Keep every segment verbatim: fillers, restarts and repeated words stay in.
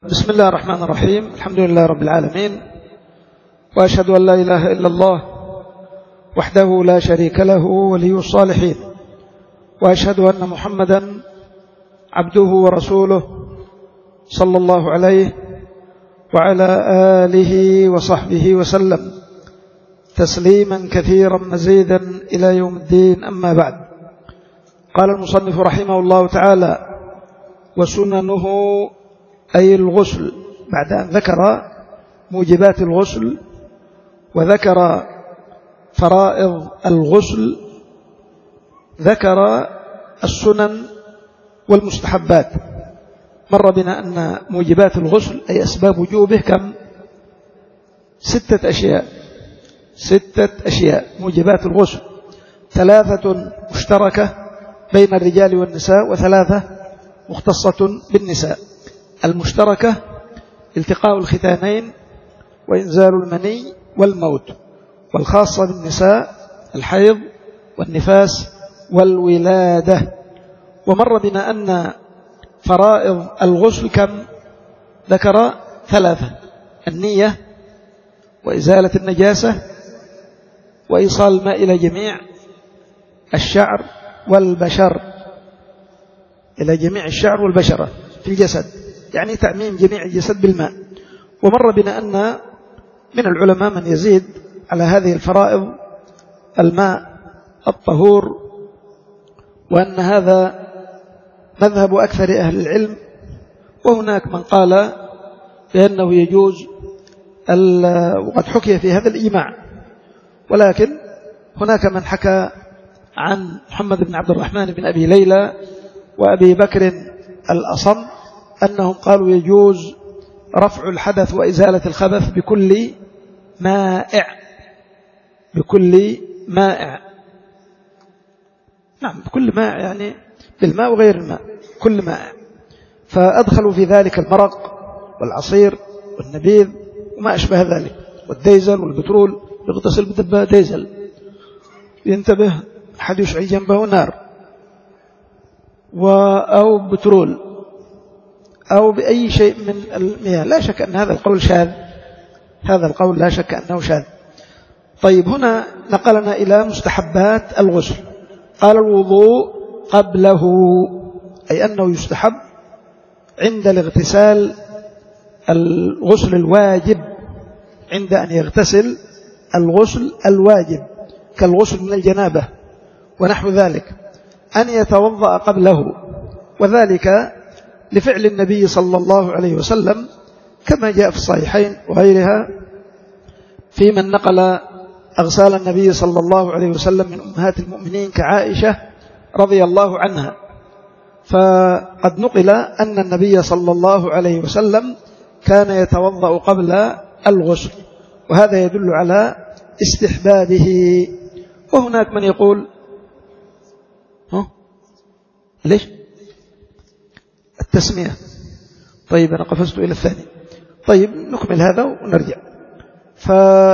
بسم الله الرحمن الرحيم. الحمد لله رب العالمين، وأشهد أن لا إله إلا الله وحده لا شريك له ولي الصالحين، وأشهد أن محمدا عبده ورسوله صلى الله عليه وعلى آله وصحبه وسلم تسليما كثيرا مزيدا إلى يوم الدين. أما بعد، قال المصنف رحمه الله تعالى: وسننه أي الغسل، بعد أن ذكر موجبات الغسل وذكر فرائض الغسل ذكر السنن والمستحبات. مر بنا أن موجبات الغسل أي أسباب وجوبه كم؟ ستة أشياء ستة أشياء موجبات الغسل، ثلاثة مشتركة بين الرجال والنساء وثلاثة مختصة بالنساء. المشتركة التقاء الختانين وإنزال المني والموت، والخاصة بالنساء الحيض والنفاس والولادة. ومر بنا أن فرائض الغسل كم؟ ذكر ثلاثة: النية، وإزالة النجاسة، وإيصال الماء إلى جميع الشعر والبشر، إلى جميع الشعر والبشرة في الجسد، يعني تعميم جميع الجسد بالماء. ومر بنا أن من العلماء من يزيد على هذه الفرائض الماء الطهور، وأن هذا مذهب أكثر أهل العلم، وهناك من قال بأنه يجوز، وقد حكي في هذا الإجماع. ولكن هناك من حكى عن محمد بن عبد الرحمن بن أبي ليلى وأبي بكر الأصم أنهم قالوا يجوز رفع الحدث وإزالة الخبث بكل مائع، بكل مائع نعم بكل مائع، يعني بالماء وغير الماء، كل مائع. فأدخلوا في ذلك المرق والعصير والنبيذ وما أشبه ذلك، والديزل والبترول. يغتسل بدباء ديزل، ينتبه أحد يشعل جنبه نار أو بترول أو بأي شيء من المياه. لا شك أن هذا القول شاذ، هذا القول لا شك أنه شاذ. طيب، هنا نقلنا إلى مستحبات الغسل. قال: الوضوء قبله، أي أنه يستحب عند الاغتسال الغسل الواجب، عند أن يغتسل الغسل الواجب كالغسل من الجنابة ونحو ذلك، أن يتوضأ قبله، وذلك لفعل النبي صلى الله عليه وسلم كما جاء في الصحيحين وغيرها في من نقل أغسال النبي صلى الله عليه وسلم من أمهات المؤمنين كعائشة رضي الله عنها. فقد نقل أن النبي صلى الله عليه وسلم كان يتوضأ قبل الغسل، وهذا يدل على استحبابه. وهناك من يقول ها؟ ليش التسمية؟ طيب، أنا قفزت إلى الثاني. طيب، نكمل هذا ونرجع. ف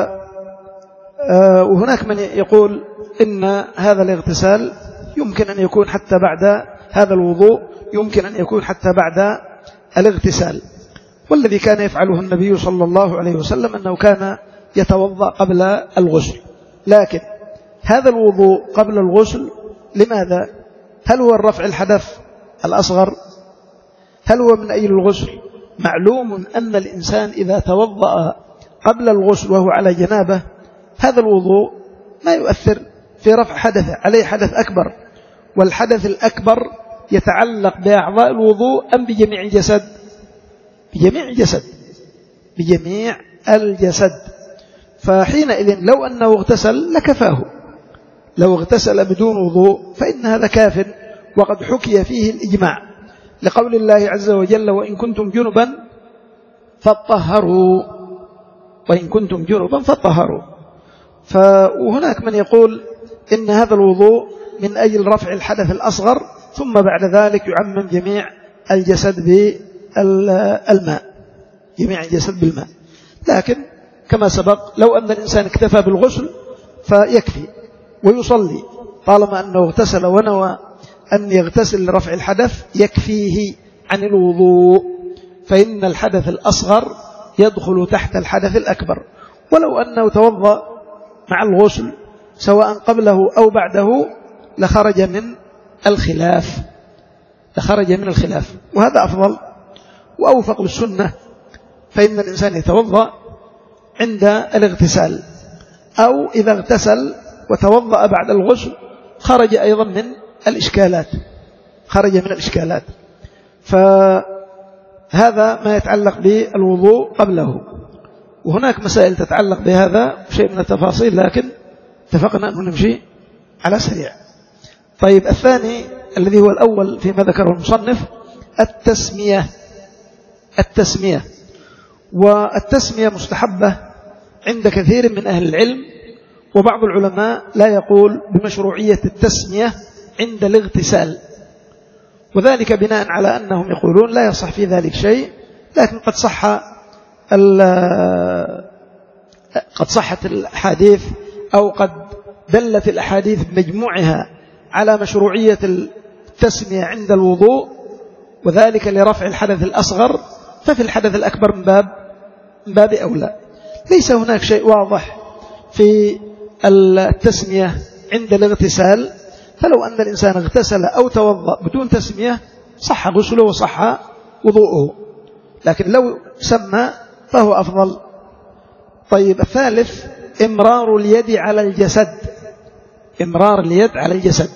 وهناك من يقول إن هذا الاغتسال يمكن أن يكون حتى بعد هذا الوضوء، يمكن أن يكون حتى بعد الاغتسال. والذي كان يفعله النبي صلى الله عليه وسلم أنه كان يتوضأ قبل الغسل. لكن هذا الوضوء قبل الغسل لماذا؟ هل هو الرفع الحدث الأصغر؟ هل هو من أجل الغسل؟ معلوم أن الإنسان إذا توضأ قبل الغسل وهو على جنابه، هذا الوضوء ما يؤثر في رفع حدثه، عليه حدث أكبر، والحدث الأكبر يتعلق بأعضاء الوضوء أم بجميع الجسد؟ بجميع الجسد، بجميع الجسد. فحينئذ لو أنه اغتسل لكفاه، لو اغتسل بدون وضوء فإن هذا كاف. وقد حكي فيه الإجماع لقول الله عز وجل: وإن كنتم جنبا فاطهروا، وإن كنتم جنبا فاطهروا. فهناك من يقول إن هذا الوضوء من أجل رفع الحدث الأصغر، ثم بعد ذلك يعمم جميع الجسد بالماء، جميع الجسد بالماء. لكن كما سبق، لو أن الإنسان اكتفى بالغسل فيكفي ويصلي، طالما أنه اغتسل ونوى أن يغتسل لرفع الحدث يكفيه عن الوضوء. فإن الحدث الأصغر يدخل تحت الحدث الأكبر، ولو أنه توضأ مع الغسل سواء قبله أو بعده لخرج من الخلاف لخرج من الخلاف وهذا أفضل وأوفق للسنة. فإن الإنسان يتوضأ عند الاغتسال، أو إذا اغتسل وتوضأ بعد الغسل خرج أيضا من الإشكالات خرج من الإشكالات فهذا ما يتعلق بالوضوء قبله. وهناك مسائل تتعلق بهذا شيء من التفاصيل، لكن اتفقنا أن نمشي على سريع. طيب، الثاني الذي هو الأول فيما ذكره المصنف التسمية التسمية والتسمية مستحبة عند كثير من أهل العلم، وبعض العلماء لا يقول بمشروعية التسمية عند الاغتسال، وذلك بناء على أنهم يقولون لا يصح في ذلك شيء، لكن قد صح قد صحت الأحاديث أو قد دلت الأحاديث بمجموعها على مشروعية التسمية عند الوضوء، وذلك لرفع الحدث الأصغر، ففي الحدث الأكبر من باب من باب أولى. ليس هناك شيء واضح في التسمية عند الاغتسال، فلو أن الإنسان اغتسل أو توضأ بدون تسمية صح غسله وصح وضوءه، لكن لو سمى فهو أفضل. طيب، الثالث إمرار اليد على الجسد إمرار اليد على الجسد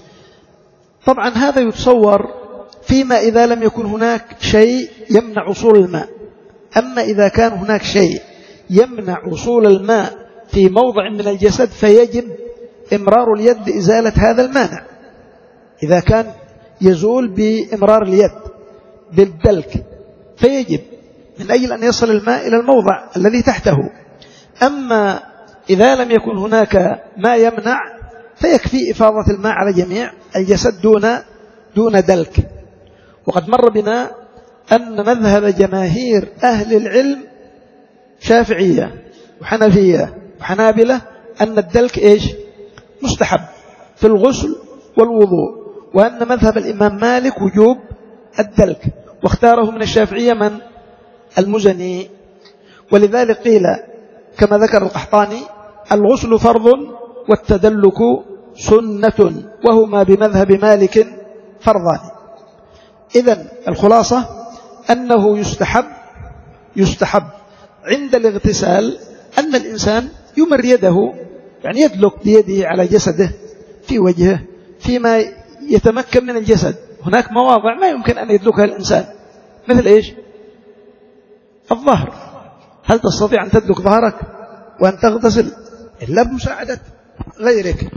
طبعا هذا يتصور فيما إذا لم يكن هناك شيء يمنع وصول الماء. أما إذا كان هناك شيء يمنع وصول الماء في موضع من الجسد فيجب إمرار اليد لإزالة هذا المانع، إذا كان يزول بإمرار اليد بالدلك فيجب من أجل أن يصل الماء إلى الموضع الذي تحته. أما إذا لم يكن هناك ما يمنع فيكفي إفاضة الماء على جميع الجسد دون دون دلك. وقد مر بنا أن مذهب جماهير أهل العلم شافعية وحنفية وحنابلة أن الدلك إيش مستحب في الغسل والوضوء، وأن مذهب الإمام مالك وجوب الدلك، واختاره من الشافعية من المزني. ولذلك قيل كما ذكر القحطاني الغسل فرض والتدلك سنة، وهما بمذهب مالك فرضان. إذن الخلاصة أنه يستحب يستحب عند الاغتسال أن الإنسان يمر يده، يعني يدلك بيده على جسده في وجهه فيما يتمكن من الجسد. هناك مواضع ما يمكن أن يدلكها الإنسان، مثل إيش؟ الظهر. هل تستطيع أن تدلك ظهرك وأن تغتسل إلا بمساعدة غيرك؟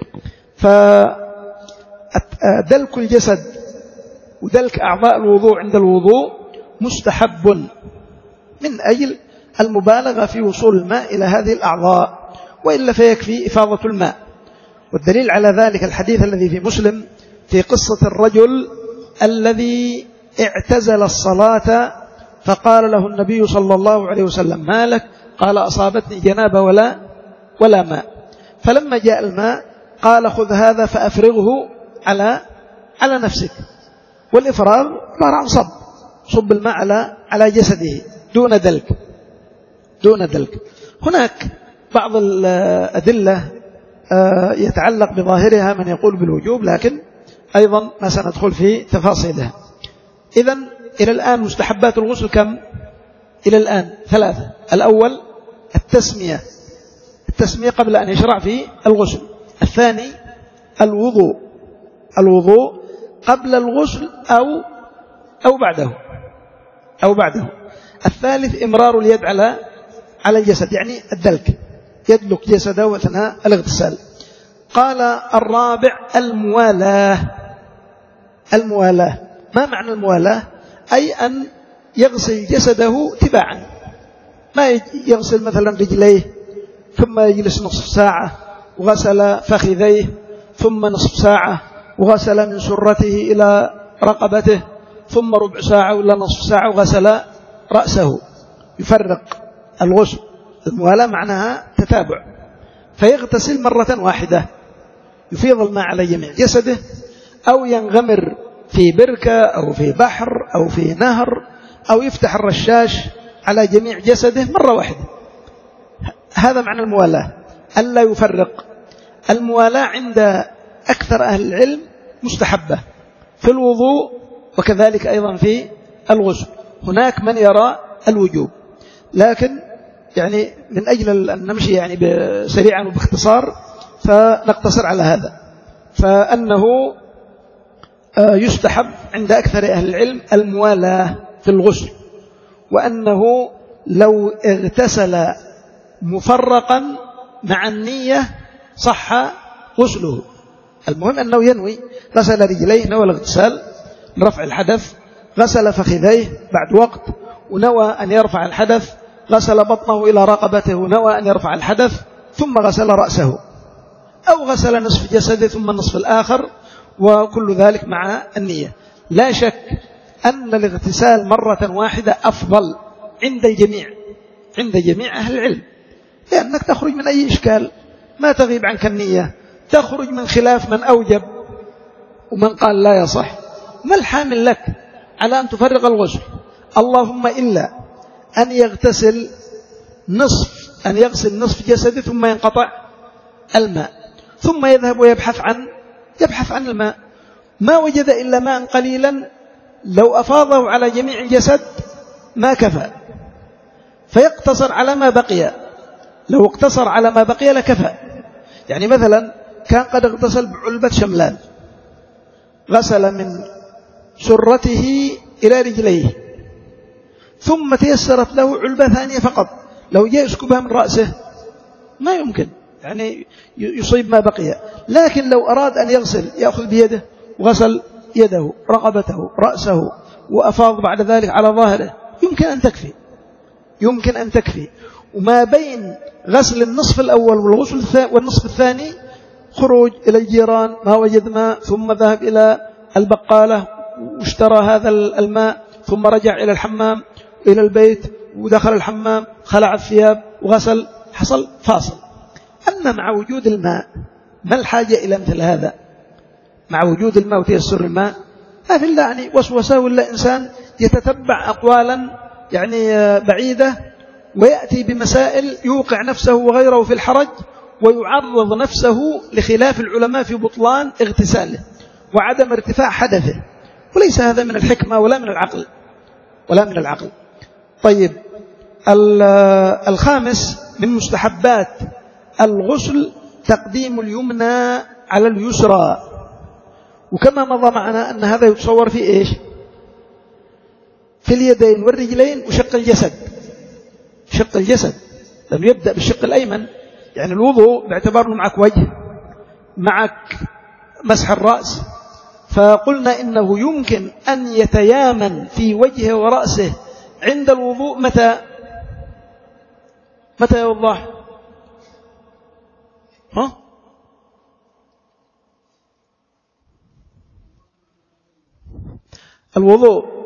فدلك الجسد ودلك أعضاء الوضوء عند الوضوء مستحب من أجل المبالغة في وصول الماء إلى هذه الأعضاء، وإلا فيكفي إفاضة الماء. والدليل على ذلك الحديث الذي في مسلم في قصة الرجل الذي اعتزل الصلاة فقال له النبي صلى الله عليه وسلم ما لك؟ قال أصابتني جنابة ولا ولا ماء. فلما جاء الماء قال خذ هذا فأفرغه على على نفسك، والإفراغ عبارة عن صب صب الماء على على جسده دون دلك دون دلك. هناك بعض الأدلة يتعلق بظاهرها من يقول بالوجوب، لكن أيضا ما سندخل في تفاصيلها. إذن إلى الآن مستحبات الغسل كم؟ إلى الآن ثلاثة. الأول التسمية التسمية قبل أن يشرع في الغسل. الثاني الوضوء الوضوء قبل الغسل أو أو بعده أو بعده. الثالث إمرار اليد على على الجسد، يعني الدلك، يدلك جسده أثناء الاغتسال. قال الرابع الموالاة الموالاة ما معنى الموالاة؟ أي أن يغسل جسده تباعا، ما يغسل مثلا رجليه ثم يجلس نصف ساعة وغسل فخذيه، ثم نصف ساعة وغسل من سرته إلى رقبته، ثم ربع ساعة ولا نصف ساعة وغسل رأسه. يفرق الغسل. الموالاة معناها تتابع، فيغتسل مرة واحدة يفيض الماء على جميع جسده، أو ينغمر في بركة أو في بحر أو في نهر أو يفتح الرشاش على جميع جسده مرة واحدة. هذا معنى الموالاة، ألا يفرق. الموالاة عند أكثر أهل العلم مستحبة في الوضوء وكذلك أيضا في الغسل. هناك من يرى الوجوب، لكن يعني من أجل أن نمشي يعني سريعا وباختصار فنقتصر على هذا، فأنه يستحب عند أكثر أهل العلم الموالاة في الغسل، وأنه لو اغتسل مفرقا مع النية صح غسله. المهم أنه ينوي، غسل رجليه نوى الاغتسال لرفع الحدث، غسل فخذيه بعد وقت ونوى أن يرفع الحدث، غسل بطنه إلى رقبته ونوى أن يرفع الحدث، ثم غسل رأسه، أو غسل نصف جسده ثم النصف الآخر، وكل ذلك مع النية. لا شك أن الاغتسال مرة واحدة أفضل عند الجميع، عند جميع أهل العلم، لأنك تخرج من أي إشكال، ما تغيب عنك النية، تخرج من خلاف من أوجب ومن قال لا يصح. ما الحامل لك على أن تفرق الغسل؟ اللهم إلا أن يغتسل نصف أن يغسل نصف جسده ثم ينقطع الماء، ثم يذهب ويبحث عن يبحث عن الماء، ما وجد إلا ماء قليلا لو أفاضه على جميع الجسد ما كفى، فيقتصر على ما بقي. لو اقتصر على ما بقي لكفى. يعني مثلا كان قد اغتسل بعلبة شملان، غسل من سرته إلى رجليه، ثم تيسرت له علبة ثانية فقط، لو جاء يسكبها من رأسه ما يمكن، يعني يصيب ما بقي. لكن لو أراد أن يغسل يأخذ بيده وغسل يده رقبته رأسه وأفاض بعد ذلك على ظاهره، يمكن أن تكفي، يمكن أن تكفي. وما بين غسل النصف الأول والغسل والنصف الثاني خروج إلى الجيران ما وجد ماء، ثم ذهب إلى البقالة واشترى هذا الماء، ثم رجع إلى الحمام إلى البيت ودخل الحمام خلع الثياب وغسل، حصل فاصل. أما مع وجود الماء ما الحاجة إلى مثل هذا؟ مع وجود الماء وتيسر الماء ما في الله يعني وسوسة، ولا إنسان يتتبع أقوالا يعني بعيدة ويأتي بمسائل يوقع نفسه وغيره في الحرج، ويعرض نفسه لخلاف العلماء في بطلان اغتساله وعدم ارتفاع حدثه، وليس هذا من الحكمة ولا من العقل ولا من العقل. طيب، الخامس من مستحبات الغسل تقديم اليمنى على اليسرى، وكما مضى معنا أن هذا يتصور في إيش؟ في اليدين والرجلين وشق الجسد. شق الجسد لم يبدأ بالشق الأيمن، يعني الوضوء باعتبار أنه معك وجه، معك مسح الرأس، فقلنا إنه يمكن أن يتيامن في وجهه ورأسه عند الوضوء. متى متى يوضح؟ ها؟ الوضوء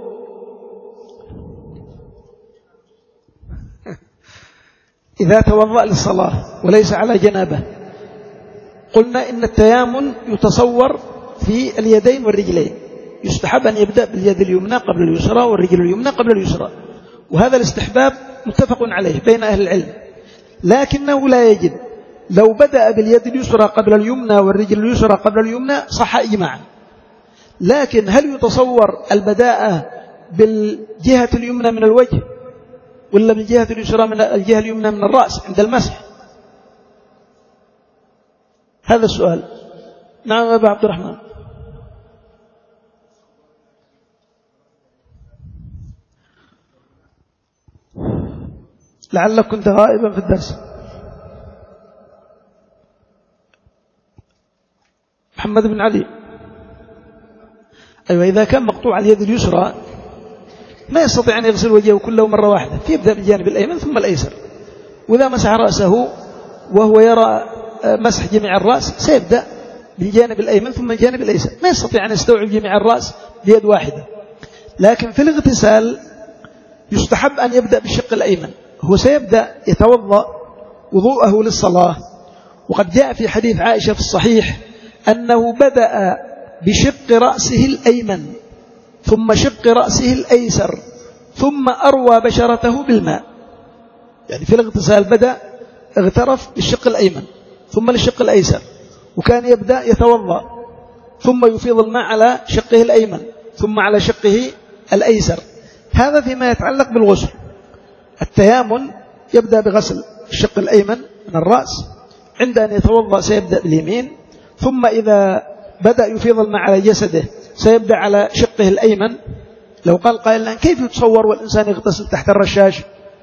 إذا توضأ للصلاة وليس على جنابه، قلنا إن التيامن يتصور في اليدين والرجلين، يستحب أن يبدأ باليد اليمنى قبل اليسرى والرجل اليمنى قبل اليسرى، وهذا الاستحباب متفق عليه بين أهل العلم. لكنه لا يجب لو بدأ باليد اليسرى قبل اليمنى والرجل اليسرى قبل اليمنى صح إجماعا. لكن هل يتصور البداءة بالجهة اليمنى من الوجه ولا بالجهة اليسرى من الجهة اليمنى من الرأس عند المسح؟ هذا السؤال. نعم أبا عبد الرحمن. لعلك كنت غائبا في الدرس. محمد بن علي. أيوة، إذا كان مقطوع اليد اليسرى ما يستطيع أن يغسل وجهه كله مرة واحدة، فيبدأ بالجانب الأيمن ثم الأيسر. وإذا مسح رأسه وهو يرى مسح جميع الرأس سيبدأ بالجانب الأيمن ثم الجانب الأيسر، ما يستطيع أن يستوعب جميع الرأس بيد واحدة. لكن في الاغتسال يستحب أن يبدأ بالشق الأيمن، هو سيبدأ يتوضأ وضوءه للصلاة. وقد جاء في حديث عائشة في الصحيح أنه بدأ بشق رأسه الأيمن ثم شق رأسه الأيسر، ثم أروى بشرته بالماء. يعني في الاغتسال بدأ اغترف للشق الأيمن ثم للشق الأيسر، وكان يبدأ يتوضأ ثم يفيض الماء على شقه الأيمن ثم على شقه الأيسر. هذا فيما يتعلق بالغسل. التيامن يبدأ بغسل الشق الأيمن من الرأس، عند أن يتوضأ سيبدأ باليمين، ثم إذا بدأ يفيض الماء على جسده سيبدأ على شقه الأيمن. لو قال قائل الآن كيف يتصور والإنسان يغتسل تحت الرشاش؟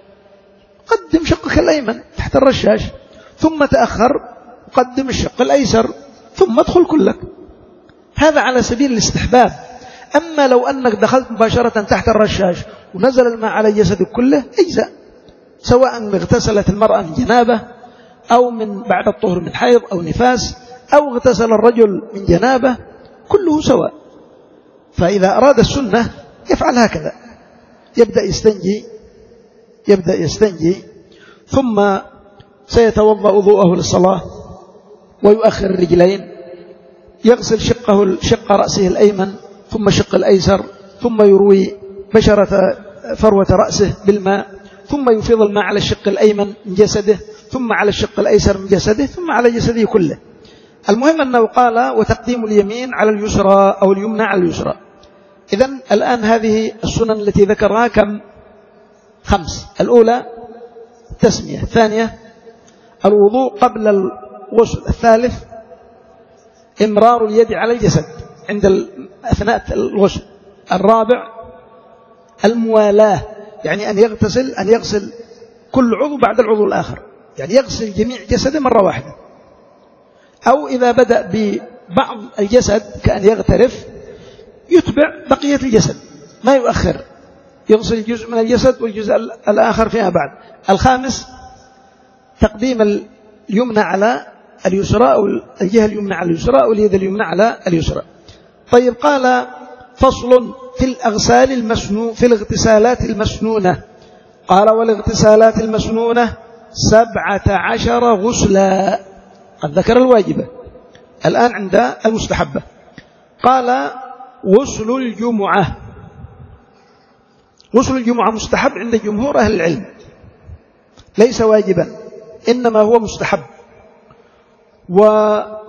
قدم شقك الأيمن تحت الرشاش ثم تأخر قدم الشق الأيسر ثم ادخل كلك. هذا على سبيل الاستحباب. أما لو أنك دخلت مباشرة تحت الرشاش ونزل الماء على جسدك كله أجزاء، سواء اغتسلت المرأة من جنابة أو من بعد الطهر من حيض أو نفاس، أو اغتسل الرجل من جنابة، كله سواء. فإذا أراد السنة يفعل هكذا، يبدأ يستنجي يبدأ يستنجي ثم سيتوضأ وضوءه للصلاة ويؤخر الرجلين، يغسل شقه شق رأسه الأيمن ثم شق الأيسر، ثم يروي بشرة فروة رأسه بالماء، ثم يفيض الماء على الشق الأيمن من جسده ثم على الشق الأيسر من جسده ثم على جسده كله. المهم أنه قال وتقديم اليمين على اليسرى أو اليمنى على اليسرى. إذن الآن هذه السنن التي ذكرها كم؟ خمس. الأولى التسمية، الثانية الوضوء قبل الغسل، الثالث إمرار اليد على الجسد عند أثناء الغسل، الرابع الموالاة، يعني أن يغتسل أن يغسل كل عضو بعد العضو الآخر، يعني يغسل جميع جسده مرة واحدة. أو إذا بدأ ببعض الجسد كأن يغترف يتبع بقية الجسد ما يؤخر، يغسل جزء من الجسد والجزء الآخر فيما بعد. الخامس تقديم اليمنى على اليسرى أو الجهة اليمنى على اليسرى أو اليد اليمنى على اليسرى. طيب، قال فصل في الأغسال المسنون في الاغتسالات المسنونة. قال والاغتسالات المسنونة سبعة عشر غسلا. قد ذكر الواجبة، الآن عند المستحبة. قال غسل الجمعة. غسل الجمعة مستحب عند جمهور أهل العلم، ليس واجبا إنما هو مستحب. ودليل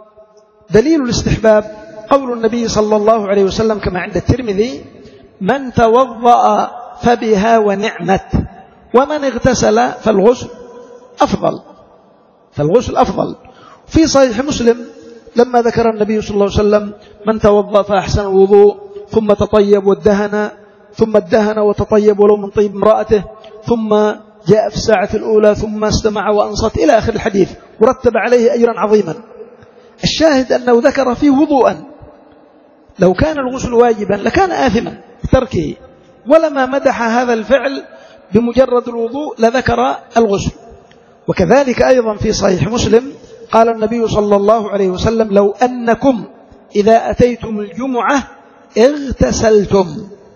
الاستحباب قول النبي صلى الله عليه وسلم كما عند الترمذي: من توضأ فبها ونعمت، ومن اغتسل فالغسل أفضل فالغسل أفضل. في صحيح مسلم لما ذكر النبي صلى الله عليه وسلم: من توضأ فأحسن الوضوء ثم تطيب وادهن ثم ادهن وتطيب ولو من طيب امرأته ثم جاء في الساعة الأولى ثم استمع وأنصت إلى آخر الحديث، ورتب عليه أجرا عظيما. الشاهد أنه ذكر فيه وضوءا، لو كان الغسل واجبا لكان آثما بتركه، ولما مدح هذا الفعل بمجرد الوضوء لذكر الغسل. وكذلك أيضا في صحيح مسلم قال النبي صلى الله عليه وسلم: لو أنكم إذا أتيتم الجمعة اغتسلتم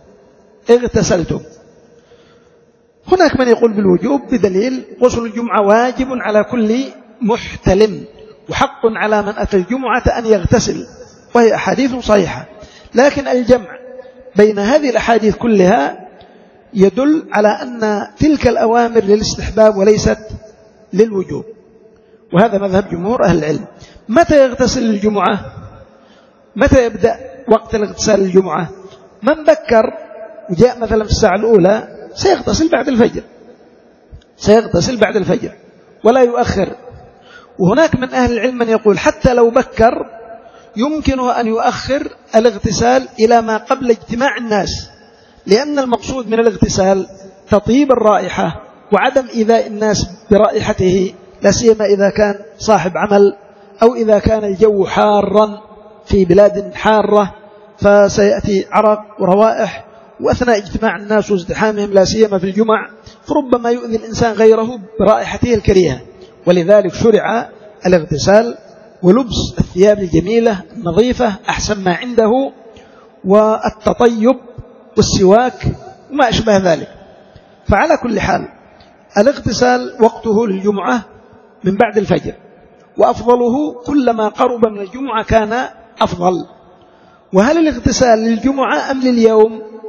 اغتسلتم هناك من يقول بالوجوب بدليل غسل الجمعة واجب على كل محتلم، وحق على من أتى الجمعة أن يغتسل، وهي أحاديث صحيحة. لكن الجمع بين هذه الأحاديث كلها يدل على أن تلك الأوامر للاستحباب وليست للوجوب، وهذا مذهب جمهور أهل العلم. متى يغتسل الجمعة؟ متى يبدأ وقت الاغتسال الجمعة؟ من بكر وجاء مثلا في الساعة الأولى سيغتسل بعد الفجر سيغتسل بعد الفجر ولا يؤخر. وهناك من أهل العلم من يقول حتى لو بكر يمكنه أن يؤخر الاغتسال إلى ما قبل اجتماع الناس، لأن المقصود من الاغتسال تطيب الرائحة وعدم إيذاء الناس برائحته، لا سيما إذا كان صاحب عمل أو إذا كان الجو حارا في بلاد حارة فسيأتي عرق وروائح، وأثناء اجتماع الناس وازدحامهم لا سيما في الجمع فربما يؤذي الإنسان غيره برائحته الكريهة. ولذلك شرع الاغتسال ولبس الثياب الجميلة النظيفة أحسن ما عنده، والتطيب والسواك وما أشبه ذلك. فعلى كل حال الاغتسال وقته للجمعة من بعد الفجر، وأفضله كلما قرب من الجمعة كان أفضل. وهل الاغتسال للجمعة أم لليوم؟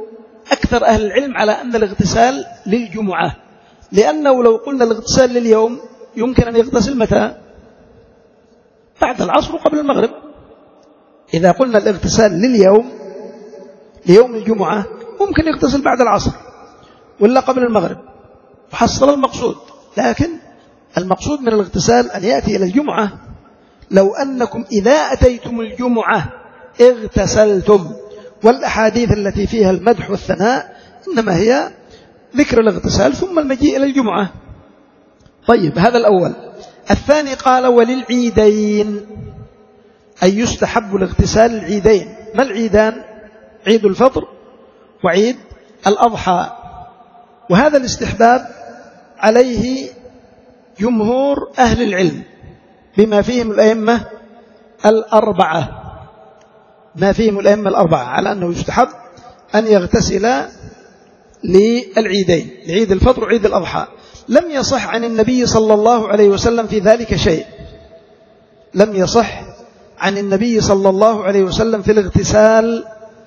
أكثر أهل العلم على أن الاغتسال للجمعة، لأنه لو قلنا الاغتسال لليوم يمكن أن يغتسل متى؟ بعد العصر وقبل المغرب. إذا قلنا الاغتسال لليوم ليوم الجمعة ممكن يغتسل بعد العصر ولا قبل المغرب وحصل المقصود. لكن المقصود من الاغتسال أن يأتي إلى الجمعة. لو أنكم إذا أتيتم الجمعة اغتسلتم، والأحاديث التي فيها المدح والثناء إنما هي ذكر الاغتسال ثم المجيء إلى الجمعة. طيب هذا الأول. الثاني قال وللعيدين، أي يستحب الاغتسال العيدين. ما العيدان؟ عيد الفطر وعيد الأضحى. وهذا الاستحباب عليه جمهور أهل العلم بما فيهم الأئمة الأربعة، ما فيهم الأئمة الأربعة على أنه يستحب أن يغتسل للعيدين، لعيد الفطر وعيد الأضحى. لم يصح عن النبي صلى الله عليه وسلم في ذلك شيء، لم يصح عن النبي صلى الله عليه وسلم في الاغتسال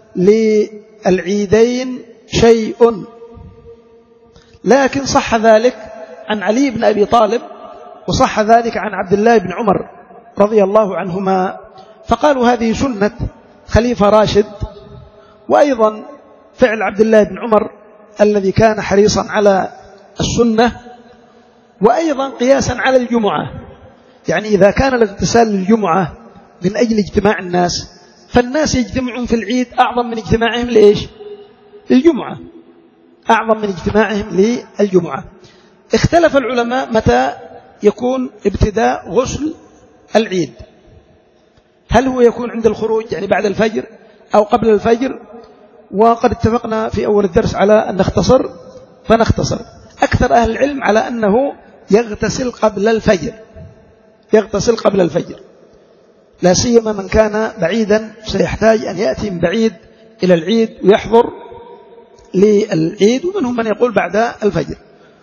للعيدين شيء. لكن صح ذلك عن علي بن أبي طالب، وصح ذلك عن عبد الله بن عمر رضي الله عنهما، فقالوا هذه سنة خليفة راشد، وأيضا فعل عبد الله بن عمر الذي كان حريصا على السنة، وأيضا قياسا على الجمعة. يعني إذا كان الاغتسال للجمعة من أجل اجتماع الناس، فالناس يجتمعون في العيد أعظم من اجتماعهم لإيش؟ للجمعة، أعظم من اجتماعهم للجمعة. اختلف العلماء متى يكون ابتداء غسل العيد، هل هو يكون عند الخروج يعني بعد الفجر أو قبل الفجر؟ وقد اتفقنا في أول الدرس على أن نختصر فنختصر. أكثر أهل العلم على أنه يغتسل قبل الفجر، يغتسل قبل الفجر، لا سيما من كان بعيدا سيحتاج أن يأتي من بعيد إلى العيد ويحضر للعيد، ومنهم من يقول بعد الفجر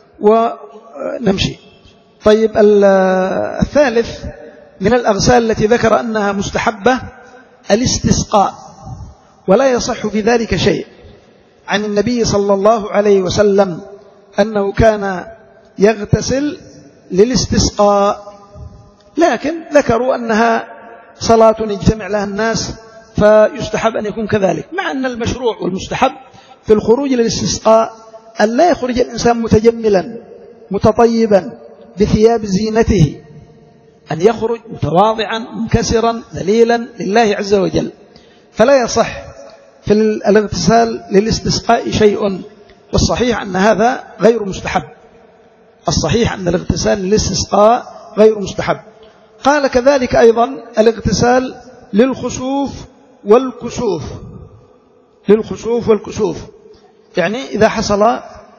ونمشي. طيب الثالث من الأغسال التي ذكر أنها مستحبة الاستسقاء، ولا يصح في ذلك شيء عن النبي صلى الله عليه وسلم أنه كان يغتسل للاستسقاء، لكن ذكروا أنها صلاة يجتمع لها الناس فيستحب أن يكون كذلك، مع أن المشروع والمستحب في الخروج للاستسقاء أن لا يخرج الإنسان متجملا متطيبا بثياب زينته، أن يخرج متواضعا منكسرا ذليلا لله عز وجل. فلا يصح في الاغتسال للاستسقاء شيء، والصحيح أن هذا غير مستحب، الصحيح أن الاغتسال للاستسقاء غير مستحب. قال كذلك أيضا الاغتسال للخسوف والكسوف، للخسوف والكسوف، يعني إذا حصل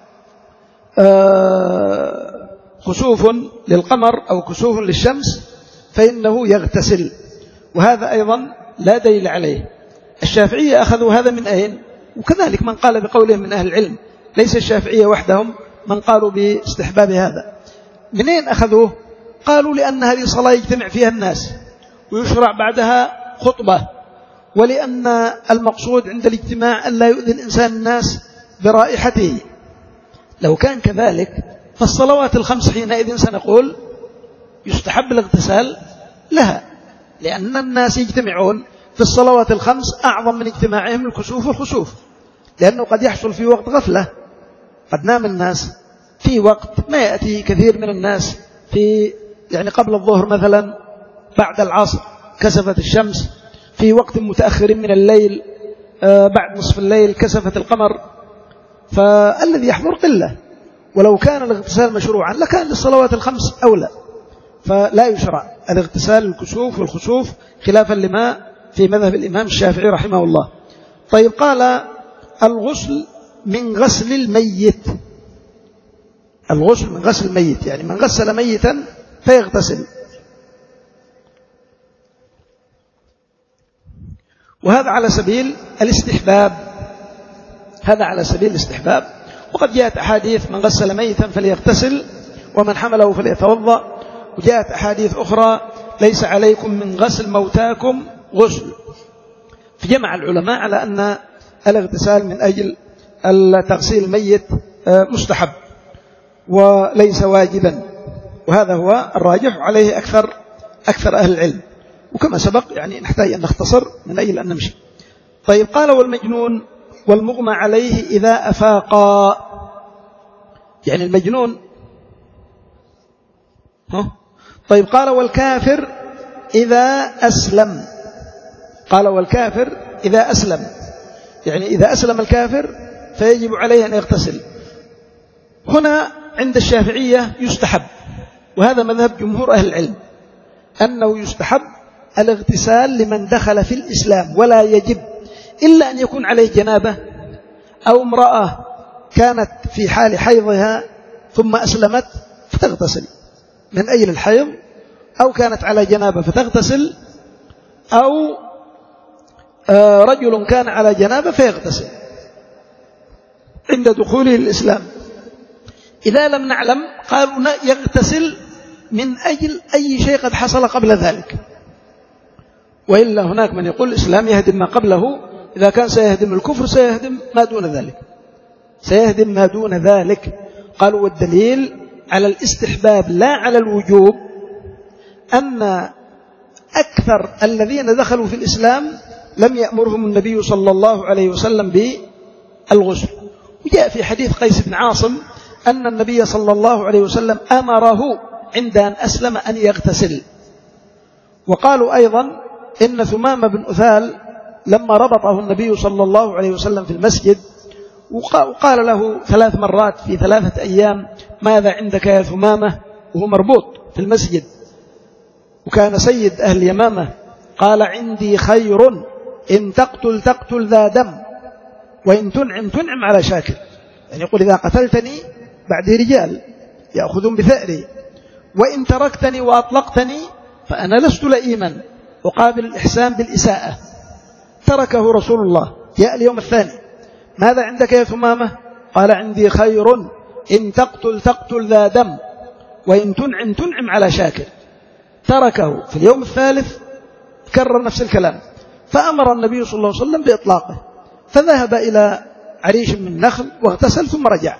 خسوف للقمر أو كسوف للشمس فإنه يغتسل، وهذا أيضا لا دليل عليه. الشافعية أخذوا هذا من أين؟ وكذلك من قال بقولهم من أهل العلم، ليس الشافعية وحدهم من قالوا باستحباب هذا. منين أخذوه؟ قالوا لأن هذه صلاة يجتمع فيها الناس ويشرع بعدها خطبة، ولأن المقصود عند الاجتماع أن لا يؤذي الإنسان الناس برائحته. لو كان كذلك فالصلوات الخمس حينئذ سنقول يستحب الاغتسال لها، لأن الناس يجتمعون في الصلوات الخمس أعظم من اجتماعهم الكسوف والخسوف، لأنه قد يحصل في وقت غفلة، قد نام الناس في وقت ما يأتي كثير من الناس في يعني قبل الظهر مثلا، بعد العصر كسفت الشمس، في وقت متأخر من الليل بعد نصف الليل كسفت القمر، فالذي يحضر قلة. ولو كان الاغتسال مشروعا لكان للصلوات الخمس أولى، فلا يشرع الاغتسال الكسوف والخسوف خلافا لما في مذهب الإمام الشافعي رحمه الله. طيب قال الغسل من غسل الميت، الغسل من غسل الميت يعني من غسل ميتا فيغتسل، وهذا على سبيل الاستحباب، هذا على سبيل الاستحباب. وقد جاءت أحاديث من غسل ميتا فليغتسل ومن حمله فليتوضأ، وجاءت أحاديث أخرى ليس عليكم من غسل موتاكم غسل. فجمع العلماء على أن الاغتسال من أجل تغسيل الميت مستحب وليس واجبا، وهذا هو الراجح عليه أكثر أكثر أهل العلم. وكما سبق يعني نحتاج أن نختصر من أجل أن نمشي. طيب قال والمجنون والمغمى عليه إذا أفاقا، يعني المجنون ها؟ طيب قال والكافر إذا أسلم، قال والكافر إذا أسلم، يعني إذا أسلم الكافر فيجب عليه أن يغتسل. هنا عند الشافعية يستحب، وهذا مذهب جمهور أهل العلم، أنه يستحب الاغتسال لمن دخل في الإسلام، ولا يجب إلا أن يكون عليه جنابة أو امرأة كانت في حال حيضها ثم أسلمت فتغتسل من أجل الحيض، أو كانت على جنابة فتغتسل، أو رجل كان على جنابة فيغتسل عند دخوله الإسلام. إذا لم نعلم قالوا يغتسل من أجل أي شيء قد حصل قبل ذلك، وإلا هناك من يقول الإسلام يهدم ما قبله، إذا كان سيهدم الكفر سيهدم ما دون ذلك، سيهدم ما دون ذلك. قالوا والدليل على الاستحباب لا على الوجوب أن أكثر الذين دخلوا في الإسلام لم يأمرهم النبي صلى الله عليه وسلم بالغسل. وجاء في حديث قيس بن عاصم أن النبي صلى الله عليه وسلم أمره عند أن أسلم أن يغتسل. وقالوا أيضا إن ثمام بن أثال لما ربطه النبي صلى الله عليه وسلم في المسجد وقال له ثلاث مرات في ثلاثة أيام ماذا عندك يا ثمامة، وهو مربوط في المسجد وكان سيد أهل اليمامة، قال عندي خير إن تقتل تقتل ذا دم وإن تنعم تنعم على شاكر. يعني يقول إذا قتلتني بعد رجال يأخذون بثأري، وإن تركتني وأطلقتني فأنا لست لئيما أقابل الإحسان بالإساءة. تركه رسول الله. جاء اليوم الثاني ماذا عندك يا ثمامة؟ قال عندي خير إن تقتل تقتل ذا دم وإن تنعم تنعم على شاكر. تركه. في اليوم الثالث كرر نفس الكلام، فأمر النبي صلى الله عليه وسلم بإطلاقه، فذهب إلى عريش من نخل واغتسل ثم رجع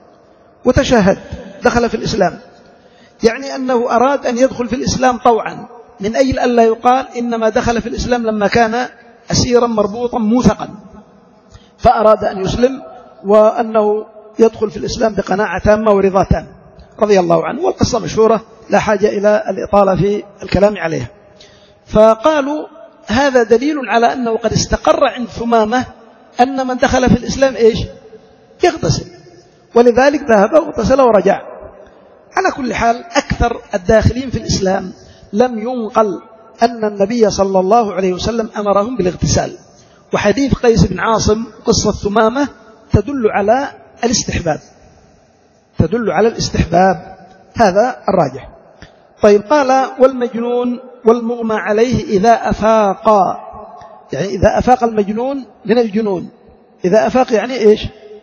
وتشهد دخل في الإسلام. يعني أنه أراد أن يدخل في الإسلام طوعا من أجل ألا يقال إنما دخل في الإسلام لما كان أسيرا مربوطا موثقا، فأراد أن يسلم وأنه يدخل في الإسلام بقناعة تامة ورضا تام رضي الله عنه. والقصة مشهورة لا حاجة إلى الإطالة في الكلام عليها. فقالوا هذا دليل على أنه قد استقر عند ثمامة أن من دخل في الإسلام إيش؟ يغتسل، ولذلك ذهب واغتسل ورجع. على كل حال أكثر الداخلين في الإسلام لم ينقل أن النبي صلى الله عليه وسلم أمرهم بالاغتسال. وحديث قيس بن عاصم قصة ثمامة تدل على الاستحباب، تدل على الاستحباب، هذا الراجح. طيب قال والمجنون والمغمى عليه إذا أفاقا، يعني إذا أفاق المجنون من الجنون. إذا أفاق يعني إيش؟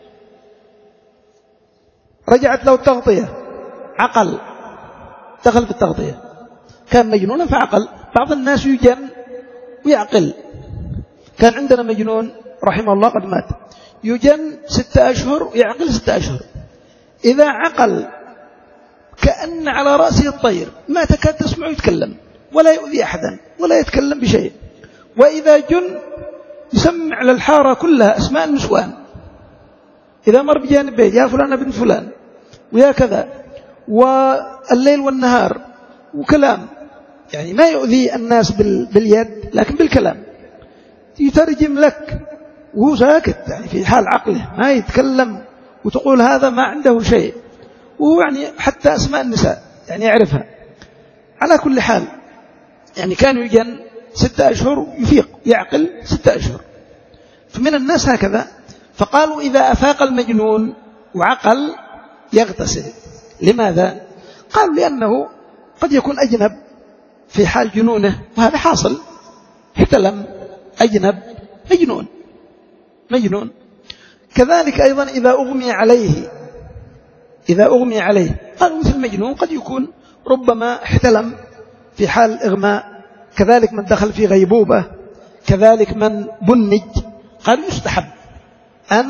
رجعت له التغطية، عقل، دخل في التغطية، كان مجنونا فعقل. بعض الناس يجن ويعقل. كان عندنا مجنون رحمه الله قد مات، يجن ستة أشهر ويعقل ستة أشهر. إذا عقل كأن على رأسه الطير، ما تكاد تسمعه يتكلم ولا يؤذي أحدا ولا يتكلم بشيء. وإذا جن يسمع للحارة كلها أسماء النسوان، إذا مر بجانب بيت يا فلان بن فلان ويا كذا، والليل والنهار وكلام، يعني ما يؤذي الناس باليد لكن بالكلام. يترجم لك وهو ساكت، يعني في حال عقله ما يتكلم، وتقول هذا ما عنده شيء، وهو يعني حتى أسماء النساء يعني يعرفها. على كل حال يعني كان يجن ستة أشهر يفيق يعقل ستة أشهر. فمن الناس هكذا. فقالوا إذا أفاق المجنون وعقل يغتسل. لماذا؟ قالوا لأنه قد يكون أجنب في حال جنونه، وهذا حاصل، احتلم أجنب مجنون مجنون. كذلك أيضا إذا أغمي عليه، إذا أغمي عليه قالوا مثل المجنون قد يكون ربما احتلم في حال الإغماء، كذلك من دخل في غيبوبة، كذلك من بنج. قالوا يستحب أن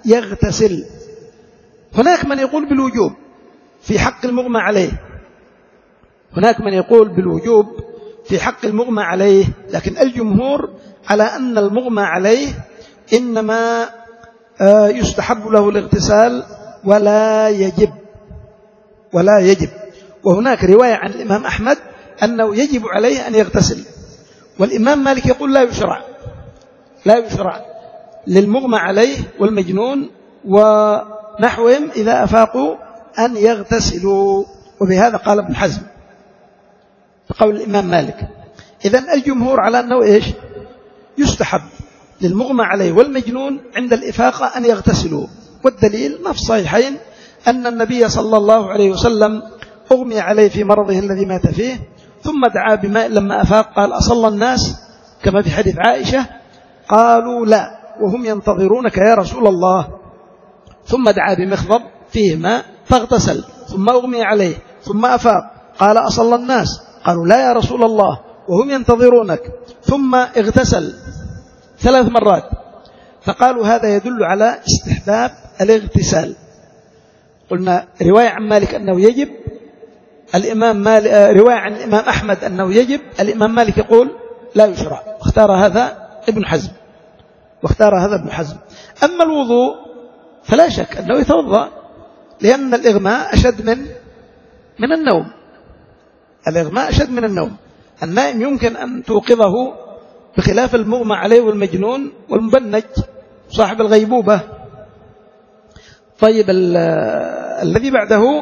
يغتسل. هناك من يقول بالوجوب في حق المغمى عليه، هناك من يقول بالوجوب في حق المغمى عليه، لكن الجمهور على أن المغمى عليه إنما يستحب له الاغتسال ولا يجب ولا يجب. وهناك رواية عن الإمام أحمد أنه يجب عليه أن يغتسل، والإمام مالك يقول لا يشرع لا يشرع للمغمى عليه والمجنون ونحوهم إذا أفاقوا أن يغتسلوا. وبهذا قال ابن حزم بقول الإمام مالك. إذن الجمهور على أنه إيش؟ يستحب للمغمى عليه والمجنون عند الإفاقة أن يغتسلوا. والدليل ما في الصحيحين أن النبي صلى الله عليه وسلم أغمي عليه في مرضه الذي مات فيه، ثم دعا بماء لما أفاق قال أصلى الناس كما في حديث عائشة؟ قالوا لا وهم ينتظرونك يا رسول الله. ثم دعا بمخضب فيه ماء فاغتسل، ثم أغمي عليه ثم أفاق قال أصلى الناس؟ قالوا لا يا رسول الله وهم ينتظرونك، ثم اغتسل ثلاث مرات. فقالوا هذا يدل على استحباب الاغتسال. قلنا رواية عن مالك أنه يجب، الإمام مالك رواية عن الإمام أحمد أنه يجب، الإمام مالك يقول لا يشرع، واختار هذا ابن حزم واختار هذا ابن حزم. أما الوضوء فلا شك أنه يتوضأ، لأن الإغماء أشد من من النوم. الإغماء أشد من النوم. النائم يمكن أن توقظه بخلاف المغمى عليه والمجنون والمبنج صاحب الغيبوبة. طيب الذي بعده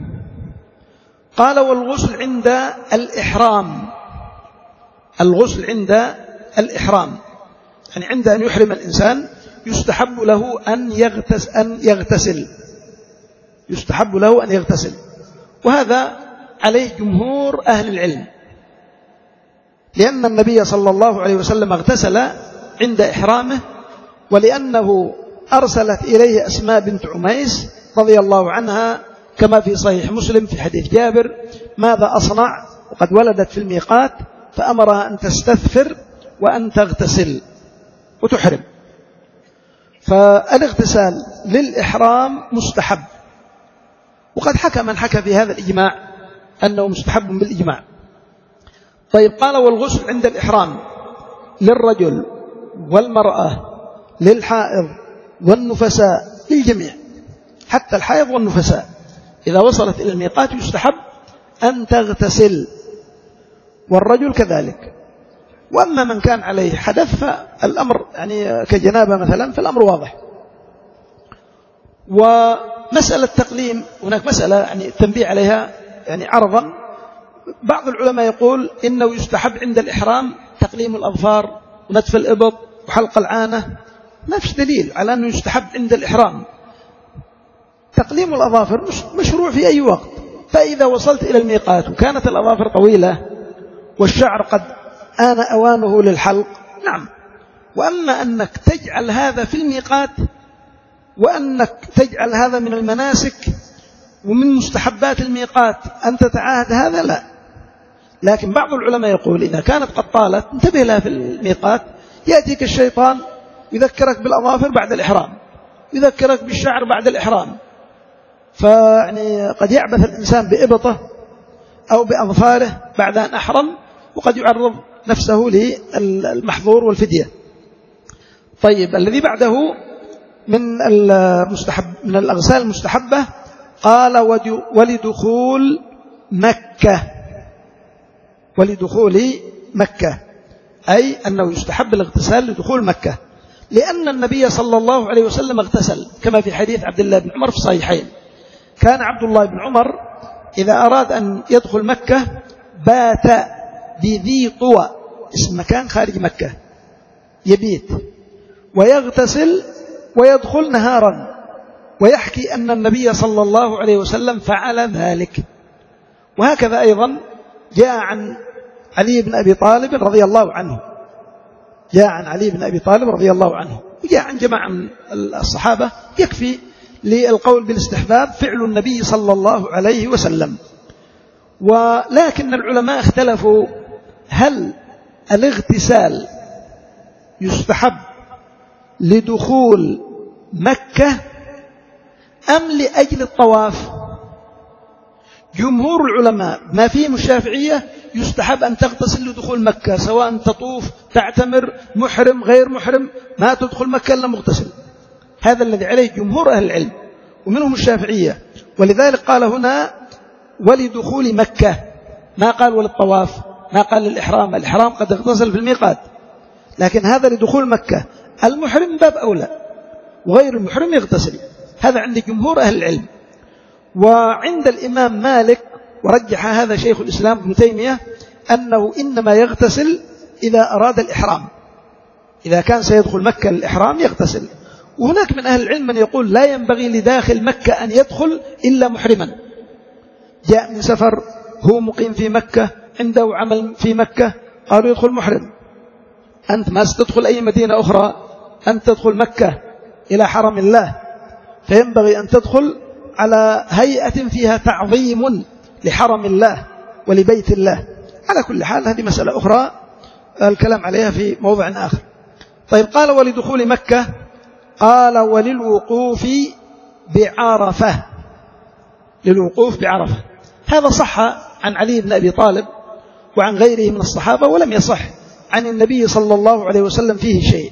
قال والغسل عند الإحرام. الغسل عند الإحرام يعني عند أن يحرم الإنسان يستحب له أن يغتسل, أن يغتسل يستحب له أن يغتسل، وهذا عليه جمهور أهل العلم، لأن النبي صلى الله عليه وسلم اغتسل عند إحرامه، ولأنه أرسلت إليه أسماء بنت عميس رضي الله عنها كما في صحيح مسلم في حديث جابر ماذا أصنع وقد ولدت في الميقات، فأمرها أن تستثفر وأن تغتسل وتحرم. فالاغتسال للإحرام مستحب، وقد حكى من حكى في هذا الإجماع أنه مستحب بالإجماع. طيب قال والغسل عند الإحرام للرجل والمرأة للحائض والنفساء للجميع، حتى الحائض والنفساء إذا وصلت إلى الميقات يستحب أن تغتسل، والرجل كذلك. وأما من كان عليه حدث فالأمر يعني كجنابة مثلا فالأمر واضح. ومسألة تقليم هناك مسألة يعني التنبيه عليها يعني عرضا. بعض العلماء يقول إنه يستحب عند الإحرام تقليم الأظفار ونتف الإبط وحلق العانة، ما فيش دليل على أنه يستحب عند الإحرام. تقليم الأظافر مشروع في أي وقت، فإذا وصلت إلى الميقات وكانت الأظافر طويلة والشعر قد آن أوانه للحلق نعم. وأما أنك تجعل هذا في الميقات وأنك تجعل هذا من المناسك ومن مستحبات الميقات أن تتعاهد هذا لا. لكن بعض العلماء يقول إذا كانت قد طالت انتبه لها في الميقات، يأتيك الشيطان يذكرك بالأظافر بعد الإحرام، يذكرك بالشعر بعد الإحرام، فيعني قد يعبث الإنسان بإبطه أو بأظفاره بعد أن أحرم، وقد يعرض نفسه للمحظور والفدية. طيب الذي بعده من المستحب من الأغسال المستحبة قال ولدخول مكة. ولدخول مكة أي أنه يستحب الاغتسال لدخول مكة، لأن النبي صلى الله عليه وسلم اغتسل كما في حديث عبد الله بن عمر في الصحيحين. كان عبد الله بن عمر إذا أراد أن يدخل مكة بات بذي طوى، اسم مكان خارج مكة، يبيت ويغتسل ويدخل نهارا، ويحكي أن النبي صلى الله عليه وسلم فعل ذلك. وهكذا أيضا جاء عن علي بن أبي طالب رضي الله عنه جاء عن علي بن أبي طالب رضي الله عنه وجاء عن جماعة من الصحابة يكفي للقول بالاستحباب فعل النبي صلى الله عليه وسلم. ولكن العلماء اختلفوا هل الاغتسال يستحب لدخول مكة أم لأجل الطواف؟ جمهور العلماء ما فيهم الشافعية يستحب أن تغتسل لدخول مكة، سواء تطوف تعتمر محرم غير محرم، ما تدخل مكة إلا مغتسل. هذا الذي عليه جمهور أهل العلم ومنهم الشافعية. ولذلك قال هنا ولدخول مكة، ما قال وللطواف، ما قال للإحرام. الإحرام قد اغتسل في الميقات، لكن هذا لدخول مكة. المحرم باب أولى وغير المحرم يغتسل. هذا عند جمهور أهل العلم. وعند الإمام مالك ورجح هذا شيخ الإسلام ابن تيمية أنه إنما يغتسل إذا أراد الإحرام، إذا كان سيدخل مكة للإحرام يغتسل. وهناك من أهل العلم من يقول لا ينبغي لداخل مكة أن يدخل إلا محرما، جاء من سفر، هو مقيم في مكة، عنده عمل في مكة، قالوا يدخل محرم. أنت ما ستدخل أي مدينة أخرى، أنت تدخل مكة إلى حرم الله، فينبغي أن تدخل على هيئة فيها تعظيم لحرم الله ولبيت الله. على كل حال هذه مسألة أخرى الكلام عليها في موضع آخر. طيب، قال ولدخول مكة، قال وللوقوف بعرفة، للوقوف بعرفة. هذا صح عن علي بن أبي طالب وعن غيره من الصحابة، ولم يصح عن النبي صلى الله عليه وسلم فيه شيء.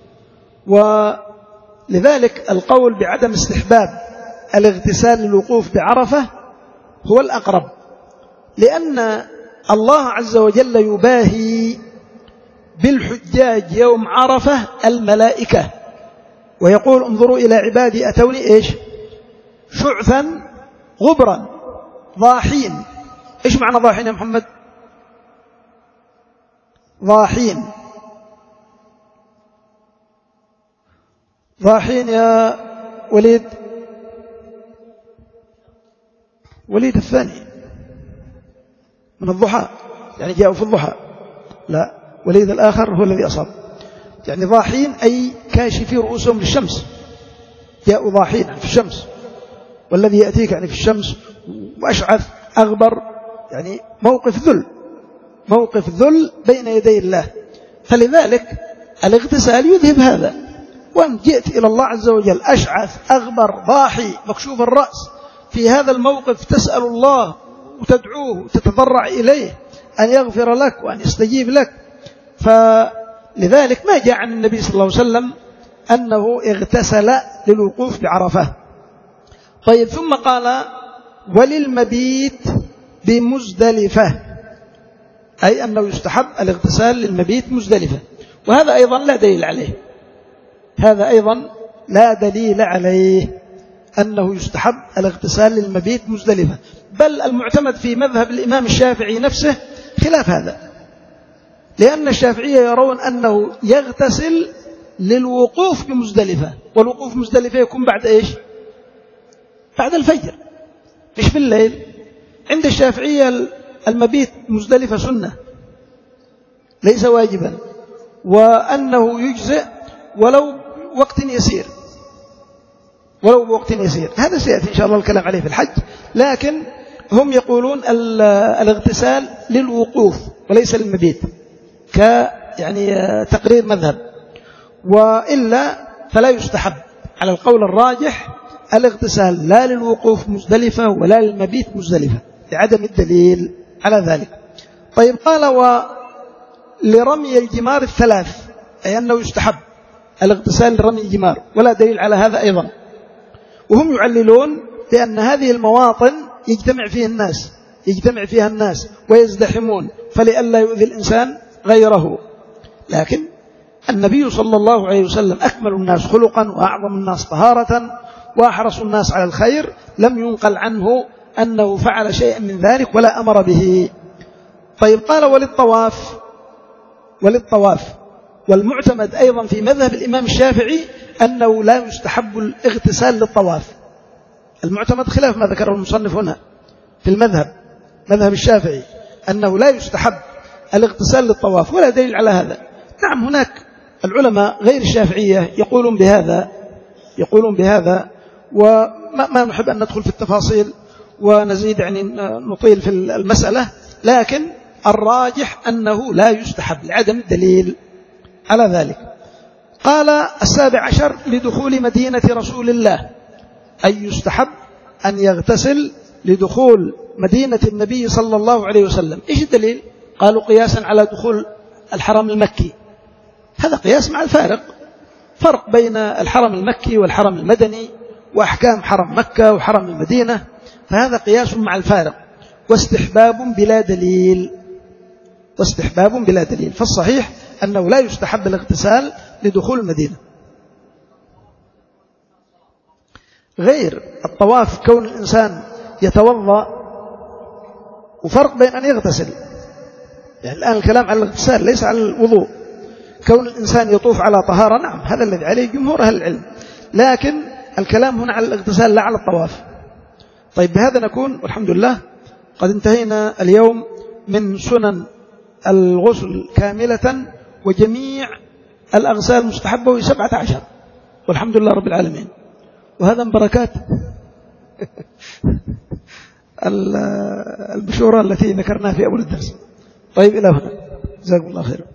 ولذلك القول بعدم استحباب الاغتسال للوقوف بعرفة هو الأقرب، لأن الله عز وجل يباهي بالحجاج يوم عرفة الملائكة، ويقول انظروا إلى عبادي أتوني إيش؟ شعثا غبرا ضاحين. إيش معنى ضاحين يا محمد؟ ضاحين ضاحين يا وليد، وليد الثاني من الضحى، يعني جاءوا في الضحى. لا، وليد الآخر هو الذي أصاب. يعني ضاحين أي كاشفي رؤوسهم للشمس، جاءوا ضاحين يعني في الشمس، والذي يأتيك يعني في الشمس وأشعث أغبر، يعني موقف ذل، موقف ذل بين يدي الله. فلذلك الاغتسال يذهب هذا. وأن جئت إلى الله عز وجل أشعث أغبر ضاحي مكشوف الرأس، في هذا الموقف تسأل الله وتدعوه وتتضرع إليه أن يغفر لك وأن يستجيب لك. فلذلك ما جاء عن النبي صلى الله عليه وسلم أنه اغتسل للوقوف بعرفة. طيب، ثم قال وللمبيت بمزدلفة، أي أنه يستحب الاغتسال للمبيت مزدلفة. وهذا أيضا لا دليل عليه، هذا أيضا لا دليل عليه أنه يستحب الاغتسال للمبيت مزدلفة. بل المعتمد في مذهب الإمام الشافعي نفسه خلاف هذا، لأن الشافعية يرون أنه يغتسل للوقوف بمزدلفة، والوقوف مزدلفة يكون بعد إيش؟ بعد الفجر، مش في الليل. عند الشافعية المبيت مزدلفة سنة ليس واجبا، وأنه يجزئ ولو وقت يسير، ولو بوقت يسير. هذا سيأتي إن شاء الله الكلام عليه في الحج. لكن هم يقولون الاغتسال للوقوف وليس للمبيت، ك يعني تقرير مذهب. وإلا فلا يستحب على القول الراجح الاغتسال لا للوقوف مزدلفة ولا للمبيت مزدلفة، لعدم الدليل على ذلك. طيب، قال ولرمي الجمار الثلاث، أي أنه يستحب الاغتسال لرمي الجمار، ولا دليل على هذا أيضا. وهم يعللون بأن هذه المواطن يجتمع فيها الناس يجتمع فيها الناس ويزدحمون، فلئلا يؤذي الإنسان غيره. لكن النبي صلى الله عليه وسلم أكمل الناس خلقا وأعظم الناس طهارة وأحرص الناس على الخير، لم ينقل عنه أنه فعل شيئا من ذلك ولا أمر به. طيب، قال وللطواف وللطواف والمعتمد أيضا في مذهب الإمام الشافعي أنه لا يستحب الاغتسال للطواف. المعتمد خلاف ما ذكره المصنف هنا في المذهب، مذهب الشافعي، أنه لا يستحب الاغتسال للطواف، ولا دليل على هذا. نعم، هناك العلماء غير الشافعية يقولون بهذا يقولون بهذا وما ما نحب أن ندخل في التفاصيل ونزيد يعني نطيل في المسألة، لكن الراجح أنه لا يستحب لعدم الدليل على ذلك. قال السابع عشر لدخول مدينة رسول الله، أي يستحب أن يغتسل لدخول مدينة النبي صلى الله عليه وسلم. إيش الدليل؟ قالوا قياسا على دخول الحرم المكي، هذا قياس مع الفارق، فرق بين الحرم المكي والحرم المدني وأحكام حرم مكة وحرم المدينة، فهذا قياس مع الفارق، واستحباب بلا دليل، واستحباب بلا دليل. فالصحيح أنه لا يستحب الاغتسال لدخول المدينة. غير الطواف كون الإنسان يتوضأ، وفرق بين أن يغتسل، يعني الآن الكلام على الاغتسال ليس على الوضوء. كون الإنسان يطوف على طهارة، نعم هذا الذي عليه جمهور أهل العلم، لكن الكلام هنا على الاغتسال لا على الطواف. طيب بهذا نكون والحمد لله قد انتهينا اليوم من سنن الغسل كاملة وجميع الأغسال المستحبة، وهي سبعة عشر، والحمد لله رب العالمين. وهذا من بركات البشورة التي ذكرناها في أول الدرس. طيب إلى هنا، جزاكم الله خيرا.